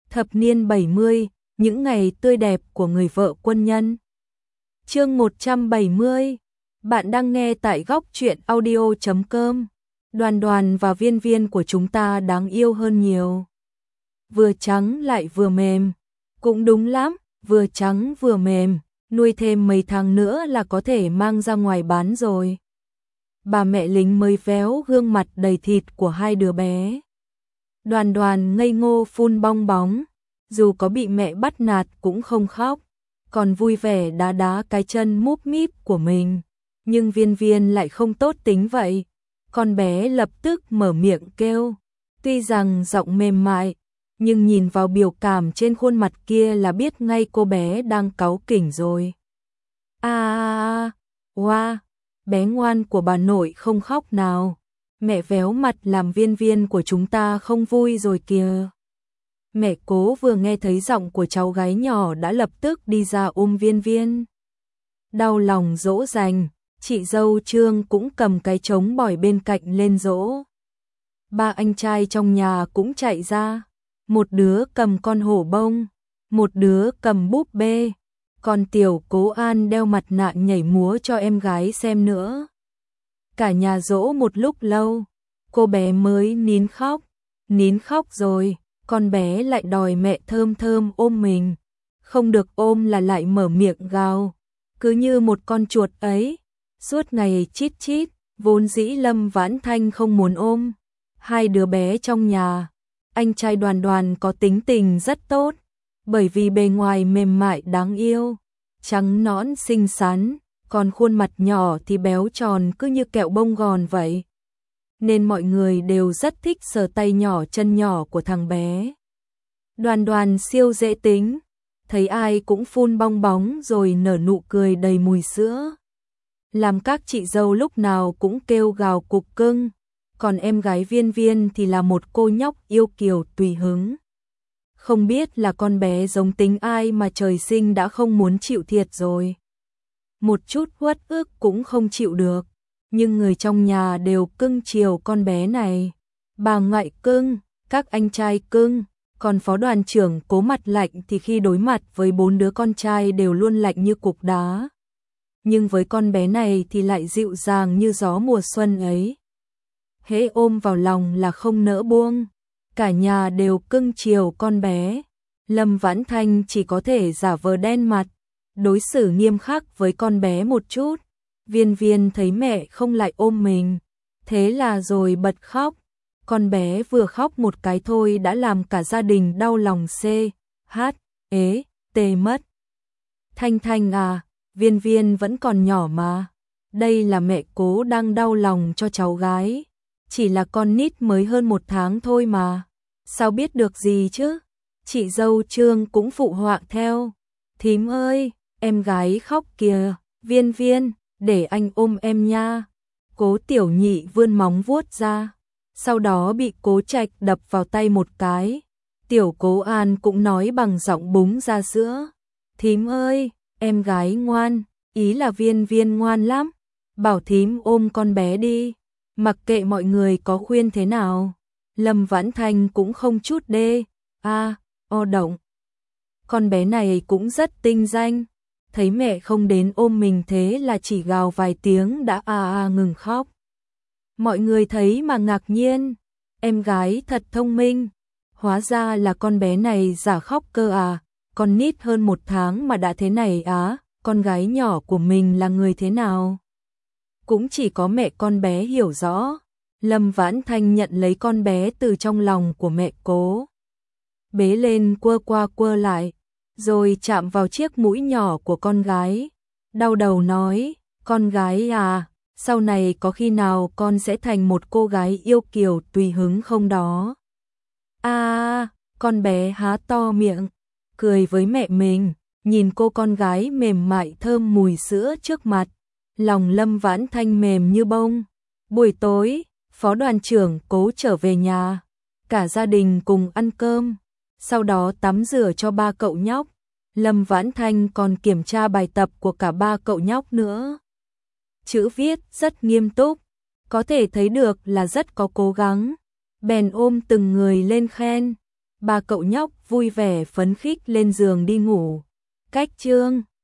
Thập niên 70, những ngày tươi đẹp của người vợ quân nhân. Chương 170. Bạn đang nghe tại góc truyện audio.com. Đoàn Đoàn và Viên Viên của chúng ta đáng yêu hơn nhiều. Vừa trắng lại vừa mềm. Cũng đúng lắm, vừa trắng vừa mềm, nuôi thêm mấy tháng nữa là có thể mang ra ngoài bán rồi. Bà mẹ lính mới véo gương mặt đầy thịt của hai đứa bé. Đoàn Đoàn ngây ngô phun bong bóng, dù có bị mẹ bắt nạt cũng không khóc, còn vui vẻ đá đá cái chân múp míp của mình. Nhưng Viên Viên lại không tốt tính vậy, con bé lập tức mở miệng kêu, tuy rằng giọng mềm mại, nhưng nhìn vào biểu cảm trên khuôn mặt kia là biết ngay cô bé đang cáu kỉnh rồi. Wow, bé ngoan của bà nội không khóc nào. Mẹ véo mặt làm Viên Viên của chúng ta không vui rồi kìa. Mẹ Cố vừa nghe thấy giọng của cháu gái nhỏ đã lập tức đi ra ôm Viên Viên. Đau lòng dỗ dành, chị dâu Trương cũng cầm cái trống bỏi bên cạnh lên dỗ. Ba anh trai trong nhà cũng chạy ra, một đứa cầm con hổ bông, một đứa cầm búp bê, còn tiểu Cố An đeo mặt nạ nhảy múa cho em gái xem nữa. Cả nhà dỗ một lúc lâu, cô bé mới nín khóc rồi, con bé lại đòi mẹ thơm thơm ôm mình, không được ôm là lại mở miệng gào, cứ như một con chuột ấy, suốt ngày chít chít, vốn dĩ Lâm Vãn Thanh không muốn ôm. Hai đứa bé trong nhà, anh trai Đoàn Đoàn có tính tình rất tốt, bởi vì bề ngoài mềm mại đáng yêu, trắng nõn xinh xắn, còn khuôn mặt nhỏ thì béo tròn cứ như kẹo bông gòn vậy. Nên mọi người đều rất thích sờ tay nhỏ chân nhỏ của thằng bé. Đoàn Đoàn siêu dễ tính, thấy ai cũng phun bong bóng rồi nở nụ cười đầy mùi sữa. Làm các chị dâu lúc nào cũng kêu gào cục cưng, còn em gái Viên Viên thì là một cô nhóc yêu kiều tùy hứng. Không biết là con bé giống tính ai mà trời sinh đã không muốn chịu thiệt rồi. Một chút uất ức cũng không chịu được, nhưng người trong nhà đều cưng chiều con bé này. Bà ngoại cưng, các anh trai cưng, còn phó đoàn trưởng Cố mặt lạnh thì khi đối mặt với bốn đứa con trai đều luôn lạnh như cục đá. Nhưng với con bé này thì lại dịu dàng như gió mùa xuân ấy. Hễ ôm vào lòng là không nỡ buông, cả nhà đều cưng chiều con bé. Lâm Vãn Thanh chỉ có thể giả vờ đen mặt, đối xử nghiêm khắc với con bé một chút. Viên Viên thấy mẹ không lại ôm mình, thế là rồi bật khóc. Con bé vừa khóc một cái thôi đã làm cả gia đình đau lòng tê mất. Thanh Thanh à, Viên Viên vẫn còn nhỏ mà. Đây là mẹ Cố đang đau lòng cho cháu gái. Chỉ là con nít mới hơn 1 tháng thôi mà. Sao biết được gì chứ? Chị dâu Trương cũng phụ họa theo. Thím ơi, em gái khóc kìa, Viên Viên, để anh ôm em nha. Cố Tiểu Nhị vươn móng vuốt ra, sau đó bị Cố Trạch đập vào tay một cái. Tiểu Cố An cũng nói bằng giọng búng ra sữa. Thím ơi, em gái ngoan, ý là Viên Viên ngoan lắm. Bảo thím ôm con bé đi, mặc kệ mọi người có khuyên thế nào. Lâm Vãn Thanh cũng không chút động. Con bé này cũng rất tinh danh. Thấy mẹ không đến ôm mình thế là chỉ gào vài tiếng đã ngừng khóc. Mọi người thấy mà ngạc nhiên, em gái thật thông minh, hóa ra là con bé này giả khóc cơ à, con nít hơn 1 tháng mà đã thế này á, con gái nhỏ của mình là người thế nào? Cũng chỉ có mẹ con bé hiểu rõ. Lâm Vãn Thanh nhận lấy con bé từ trong lòng của mẹ Cố, bế lên quơ qua quơ lại, rồi chạm vào chiếc mũi nhỏ của con gái, đau đầu nói, con gái à, sau này có khi nào con sẽ thành một cô gái yêu kiều tùy hứng không đó? Con bé há to miệng, cười với mẹ mình, nhìn cô con gái mềm mại thơm mùi sữa trước mặt, lòng Lâm Vãn Thanh mềm như bông. Buổi tối, phó đoàn trưởng Cố trở về nhà, cả gia đình cùng ăn cơm, sau đó tắm rửa cho 3 cậu nhóc. Lâm Vãn Thanh còn kiểm tra bài tập của cả 3 cậu nhóc nữa. Chữ viết rất nghiêm túc, có thể thấy được là rất có cố gắng. Bèn ôm từng người lên khen. Ba cậu nhóc vui vẻ phấn khích lên giường đi ngủ. Cách chương